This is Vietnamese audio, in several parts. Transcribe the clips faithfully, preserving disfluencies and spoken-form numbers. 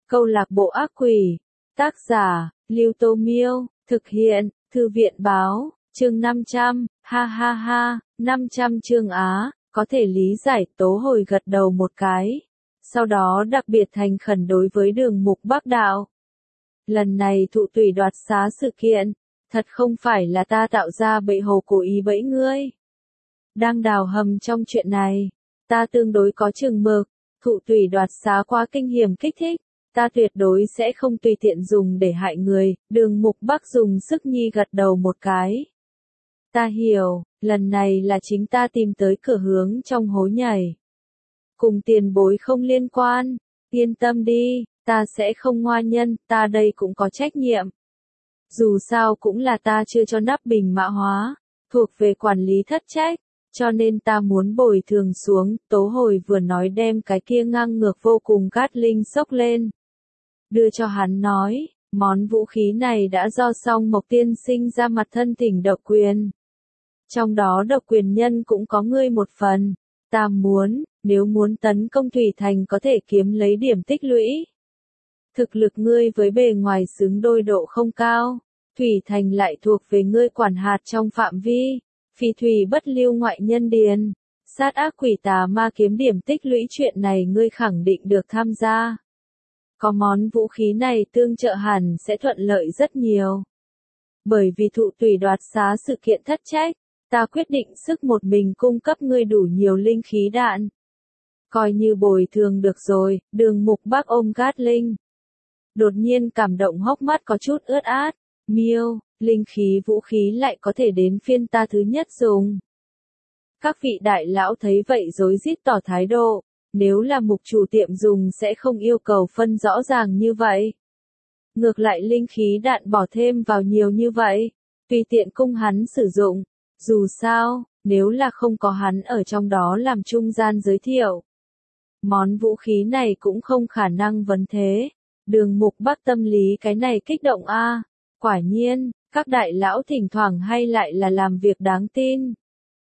Câu lạc bộ ác quỷ. Tác giả, Lưu Tô Miêu. Thực hiện, Thư viện báo. Chương năm trăm, ha ha ha, năm trăm chương Á, có thể lý giải. Tố Hồi gật đầu một cái. Sau đó đặc biệt thành khẩn đối với Đường Mục Bác đạo. Lần này thụ tùy đoạt xá sự kiện, thật không phải là ta tạo ra bẫy hồ cố ý bẫy ngươi. Đang đào hầm trong chuyện này, ta tương đối có chừng mực, thụ tùy đoạt xá quá kinh hiểm kích thích, ta tuyệt đối sẽ không tùy tiện dùng để hại người. Đường Mục Bác dùng sức nhi gật đầu một cái. Ta hiểu, lần này là chính ta tìm tới cửa hướng trong hố nhảy. Cùng tiền bối không liên quan, yên tâm đi, ta sẽ không ngoa nhân, ta đây cũng có trách nhiệm. Dù sao cũng là ta chưa cho nắp bình mã hóa, thuộc về quản lý thất trách, cho nên ta muốn bồi thường xuống. Tố Hồi vừa nói đem cái kia ngang ngược vô cùng Cát Linh xốc lên. Đưa cho hắn nói, món vũ khí này đã do Song Mộc tiên sinh ra mặt thân thỉnh độc quyền. Trong đó độc quyền nhân cũng có ngươi một phần, ta muốn, nếu muốn tấn công Thủy Thành có thể kiếm lấy điểm tích lũy. Thực lực ngươi với bề ngoài xứng đôi độ không cao, Thủy Thành lại thuộc về ngươi quản hạt trong phạm vi, phi thủy bất lưu ngoại nhân điền, sát ác quỷ tà ma kiếm điểm tích lũy chuyện này ngươi khẳng định được tham gia. Có món vũ khí này tương trợ hẳn sẽ thuận lợi rất nhiều. Bởi vì thụ tùy đoạt xá sự kiện thất trách, ta quyết định sức một mình cung cấp ngươi đủ nhiều linh khí đạn. Coi như bồi thường được rồi. Đường Mục Bác ôm Cát Linh. Đột nhiên cảm động hốc mắt có chút ướt át. Miêu, linh khí vũ khí lại có thể đến phiên ta thứ nhất dùng. Các vị đại lão thấy vậy rối rít tỏ thái độ. Nếu là mục chủ tiệm dùng sẽ không yêu cầu phân rõ ràng như vậy. Ngược lại linh khí đạn bỏ thêm vào nhiều như vậy, tùy tiện cung hắn sử dụng. Dù sao, nếu là không có hắn ở trong đó làm trung gian giới thiệu, món vũ khí này cũng không khả năng vấn thế. Đường Mục Bác tâm lý cái này kích động a, à. Quả nhiên, các đại lão thỉnh thoảng hay lại là làm việc đáng tin.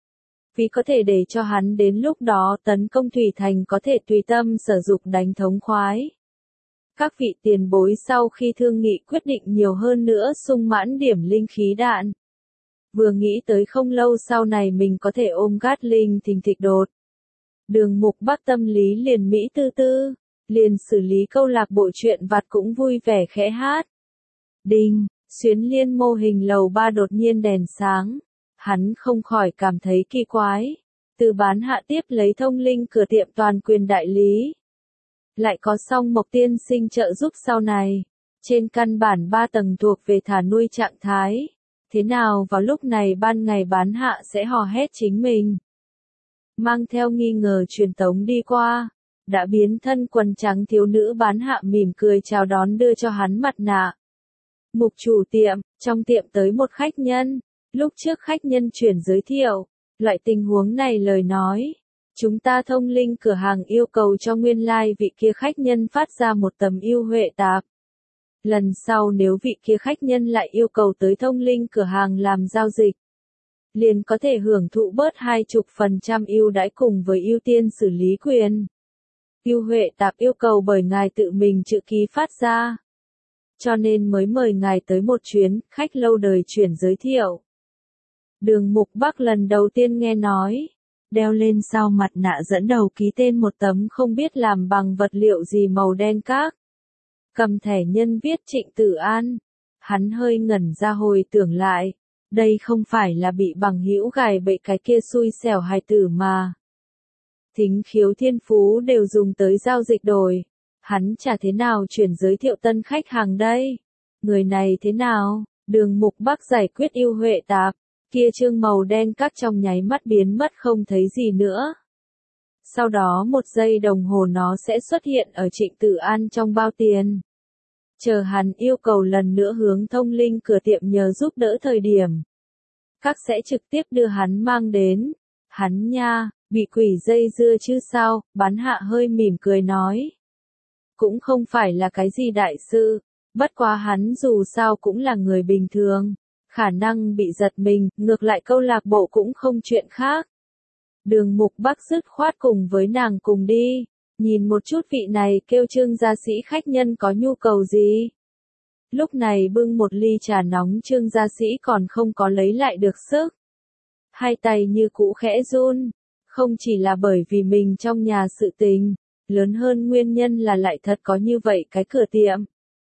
Vì có thể để cho hắn đến lúc đó tấn công Thủy Thành có thể tùy tâm sử dụng đánh thống khoái. Các vị tiền bối sau khi thương nghị quyết định nhiều hơn nữa sung mãn điểm linh khí đạn. Vừa nghĩ tới không lâu sau này mình có thể ôm Cát Linh thình thịch đột. Đường Mục Bác tâm lý liền mỹ tư tư, liền xử lý câu lạc bộ chuyện vặt cũng vui vẻ khẽ hát. Đinh, Xuyến Liên mô hình lầu ba đột nhiên đèn sáng. Hắn không khỏi cảm thấy kỳ quái. Từ bán hạ tiếp lấy thông linh cửa tiệm toàn quyền đại lý. Lại có Song Mộc tiên sinh trợ giúp sau này. Trên căn bản ba tầng thuộc về thả nuôi trạng thái. Thế nào vào lúc này ban ngày bán hạ sẽ hò hét chính mình. Mang theo nghi ngờ truyền tống đi qua. Đã biến thân quần trắng thiếu nữ bán hạ mỉm cười chào đón đưa cho hắn mặt nạ. Mục chủ tiệm, trong tiệm tới một khách nhân. Lúc trước khách nhân chuyển giới thiệu, loại tình huống này lời nói, chúng ta thông linh cửa hàng yêu cầu cho nguyên lai like vị kia khách nhân phát ra một tấm ưu huệ tạp. Lần sau nếu vị kia khách nhân lại yêu cầu tới thông linh cửa hàng làm giao dịch, liền có thể hưởng thụ bớt hai chục phần trăm ưu đãi cùng với ưu tiên xử lý quyền. Ưu huệ tạp yêu cầu bởi ngài tự mình chữ ký phát ra. Cho nên mới mời ngài tới một chuyến, khách lâu đời chuyển giới thiệu. Đường Mục Bác lần đầu tiên nghe nói, đeo lên sau mặt nạ dẫn đầu ký tên một tấm không biết làm bằng vật liệu gì màu đen các. Cầm thẻ nhân viết Trịnh Tử An. Hắn hơi ngẩn ra hồi tưởng lại, đây không phải là bị bằng hữu gài bẫy cái kia xui xẻo hài tử mà. Thính khiếu thiên phú đều dùng tới giao dịch đổi. Hắn chả thế nào chuyển giới thiệu tân khách hàng đây. Người này thế nào? Đường Mục Bác giải quyết ưu huệ tạp. Kia chương màu đen các trong nháy mắt biến mất không thấy gì nữa. Sau đó một giây đồng hồ nó sẽ xuất hiện ở Trịnh Tử An trong bao tiền. Chờ hắn yêu cầu lần nữa hướng thông linh cửa tiệm nhờ giúp đỡ thời điểm. Các sẽ trực tiếp đưa hắn mang đến. Hắn nha, bị quỷ dây dưa chứ sao, bán hạ hơi mỉm cười nói. Cũng không phải là cái gì đại sự, bất quá hắn dù sao cũng là người bình thường. Khả năng bị giật mình, ngược lại câu lạc bộ cũng không chuyện khác. Đường Mục Bác dứt khoát cùng với nàng cùng đi. Nhìn một chút vị này kêu Trương gia sĩ khách nhân có nhu cầu gì? Lúc này bưng một ly trà nóng Trương gia sĩ còn không có lấy lại được sức. Hai tay như cũ khẽ run. Không chỉ là bởi vì mình trong nhà sự tình, lớn hơn nguyên nhân là lại thật có như vậy cái cửa tiệm.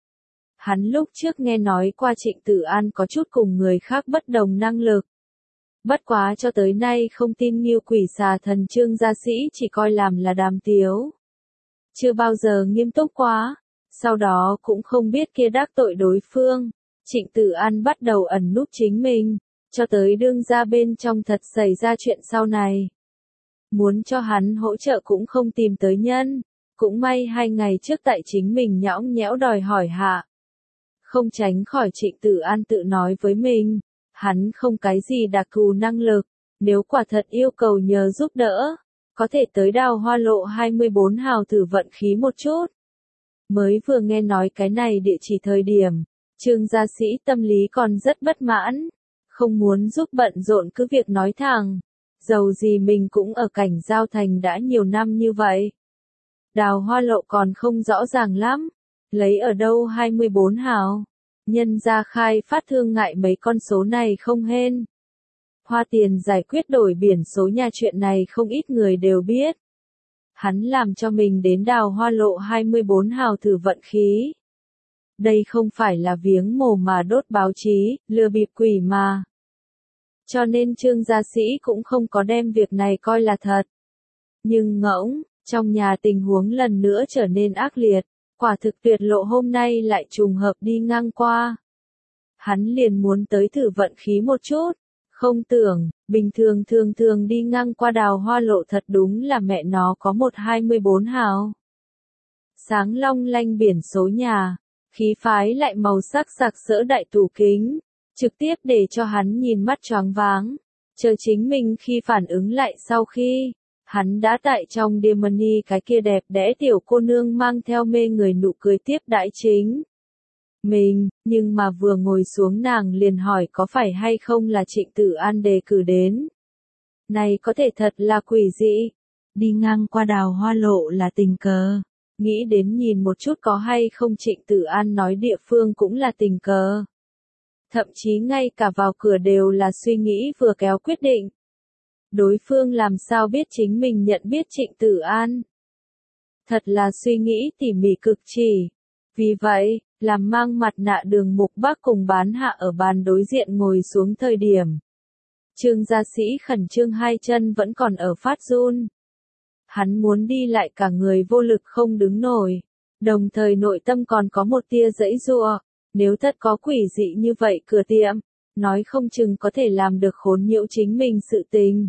Hắn lúc trước nghe nói qua Trịnh Tử An có chút cùng người khác bất đồng năng lực. Bất quá cho tới nay không tin Ngưu Quỷ Xà Thần Trương gia sĩ chỉ coi làm là đàm tiếu. Chưa bao giờ nghiêm túc quá, sau đó cũng không biết kia đắc tội đối phương. Trịnh Tử An bắt đầu ẩn núp chính mình, cho tới đương ra bên trong thật xảy ra chuyện sau này. Muốn cho hắn hỗ trợ cũng không tìm tới nhân, cũng may hai ngày trước tại chính mình nhõng nhẽo đòi hỏi hạ. Không tránh khỏi Trịnh Tử An tự nói với mình, hắn không cái gì đặc thù năng lực, nếu quả thật yêu cầu nhờ giúp đỡ, có thể tới Đào Hoa Lộ hai mươi bốn hào thử vận khí một chút. Mới vừa nghe nói cái này địa chỉ thời điểm, Trương gia sĩ tâm lý còn rất bất mãn, không muốn giúp bận rộn cứ việc nói thẳng, dầu gì mình cũng ở cảnh giao thành đã nhiều năm như vậy. Đào Hoa Lộ còn không rõ ràng lắm, lấy ở đâu hai mươi bốn hào, nhân ra khai phát thương ngại mấy con số này không hên. Hoa tiền giải quyết đổi biển số nhà chuyện này không ít người đều biết. Hắn làm cho mình đến Đào Hoa Lộ hai mươi bốn hào thử vận khí. Đây không phải là viếng mồ mà đốt báo chí, lừa bịp quỷ mà. Cho nên Trương gia sĩ cũng không có đem việc này coi là thật. Nhưng ngỗng, trong nhà tình huống lần nữa trở nên ác liệt, quả thực tuyệt lộ hôm nay lại trùng hợp đi ngang qua. Hắn liền muốn tới thử vận khí một chút, không tưởng, bình thường thường thường đi ngang qua Đào Hoa Lộ thật đúng là mẹ nó có một hai mươi bốn hào. Sáng long lanh biển số nhà, khí phái lại màu sắc sặc sỡ đại tủ kính, trực tiếp để cho hắn nhìn mắt choáng váng, chờ chính mình khi phản ứng lại sau khi, hắn đã tại trong Diamond cái kia đẹp đẽ tiểu cô nương mang theo mê người nụ cười tiếp đãi chính mình, nhưng mà vừa ngồi xuống nàng liền hỏi có phải hay không là Trịnh Tử An đề cử đến. Này có thể thật là quỷ dị, đi ngang qua Đào Hoa Lộ là tình cờ, nghĩ đến nhìn một chút có hay không Trịnh Tử An nói địa phương cũng là tình cờ. Thậm chí ngay cả vào cửa đều là suy nghĩ vừa kéo quyết định. Đối phương làm sao biết chính mình nhận biết Trịnh Tử An? Thật là suy nghĩ tỉ mỉ cực chỉ. Vì vậy, làm mang mặt nạ Đường Mục Bắc cùng bán hạ ở bàn đối diện ngồi xuống thời điểm. Trương gia sĩ khẩn trương hai chân vẫn còn ở phát run. Hắn muốn đi lại cả người vô lực không đứng nổi. Đồng thời nội tâm còn có một tia giãy giụa. Nếu thật có quỷ dị như vậy cửa tiệm, nói không chừng có thể làm được khốn nhiễu chính mình sự tình.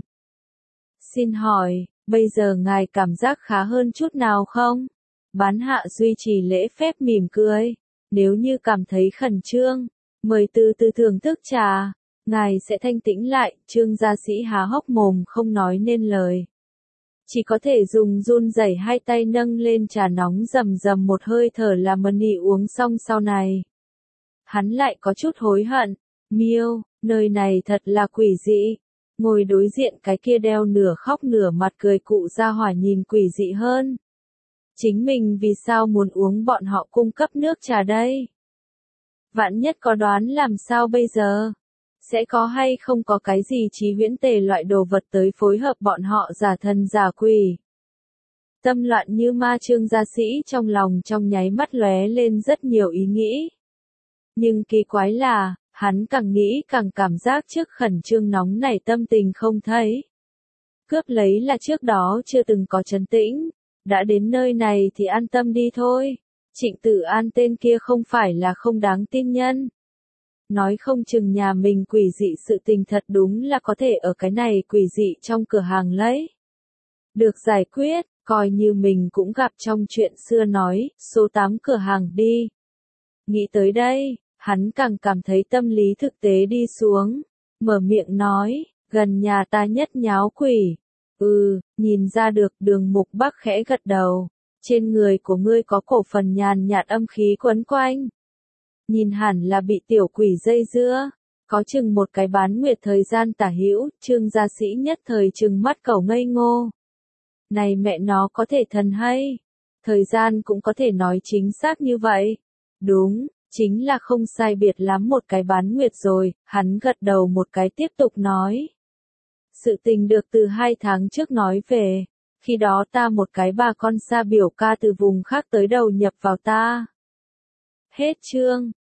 Xin hỏi, bây giờ ngài cảm giác khá hơn chút nào không? Bán hạ duy trì lễ phép mỉm cười. Nếu như cảm thấy khẩn trương, mời từ từ thưởng thức trà, ngài sẽ thanh tĩnh lại. Trương gia sĩ há hốc mồm không nói nên lời. Chỉ có thể dùng run rẩy hai tay nâng lên trà nóng rầm rầm một hơi thở là mani uống xong sau này. Hắn lại có chút hối hận. Miêu, nơi này thật là quỷ dị. Ngồi đối diện cái kia đeo nửa khóc nửa mặt cười cụ gia hỏa nhìn quỷ dị hơn. Chính mình vì sao muốn uống bọn họ cung cấp nước trà đây? Vạn nhất có đoán làm sao bây giờ? Sẽ có hay không có cái gì trí huyễn tề loại đồ vật tới phối hợp bọn họ giả thần giả quỷ? Tâm loạn như ma Trương gia sĩ trong lòng trong nháy mắt lóe lên rất nhiều ý nghĩ. Nhưng kỳ quái là, hắn càng nghĩ càng cảm giác trước khẩn trương nóng nảy tâm tình không thấy. Cướp lấy là trước đó chưa từng có trấn tĩnh, đã đến nơi này thì an tâm đi thôi. Trịnh Tử An tên kia không phải là không đáng tin nhân. Nói không chừng nhà mình quỷ dị sự tình thật đúng là có thể ở cái này quỷ dị trong cửa hàng lấy. Được giải quyết, coi như mình cũng gặp trong chuyện xưa nói, số tám cửa hàng đi. Nghĩ tới đây, hắn càng cảm thấy tâm lý thực tế đi xuống, mở miệng nói, gần nhà ta nhất nháo quỷ. Ừ, nhìn ra được. Đường Mục Bắc khẽ gật đầu, trên người của ngươi có cổ phần nhàn nhạt âm khí quấn quanh. Nhìn hẳn là bị tiểu quỷ dây dưa, có chừng một cái bán nguyệt thời gian tả hữu. Trương gia sĩ nhất thời trừng mắt cẩu ngây ngô. Này mẹ nó có thể thần hay? Thời gian cũng có thể nói chính xác như vậy. Đúng, chính là không sai biệt lắm một cái bán nguyệt rồi, hắn gật đầu một cái tiếp tục nói. Sự tình được từ hai tháng trước nói về, khi đó ta một cái bà con xa biểu ca từ vùng khác tới đầu nhập vào ta. Hết chương.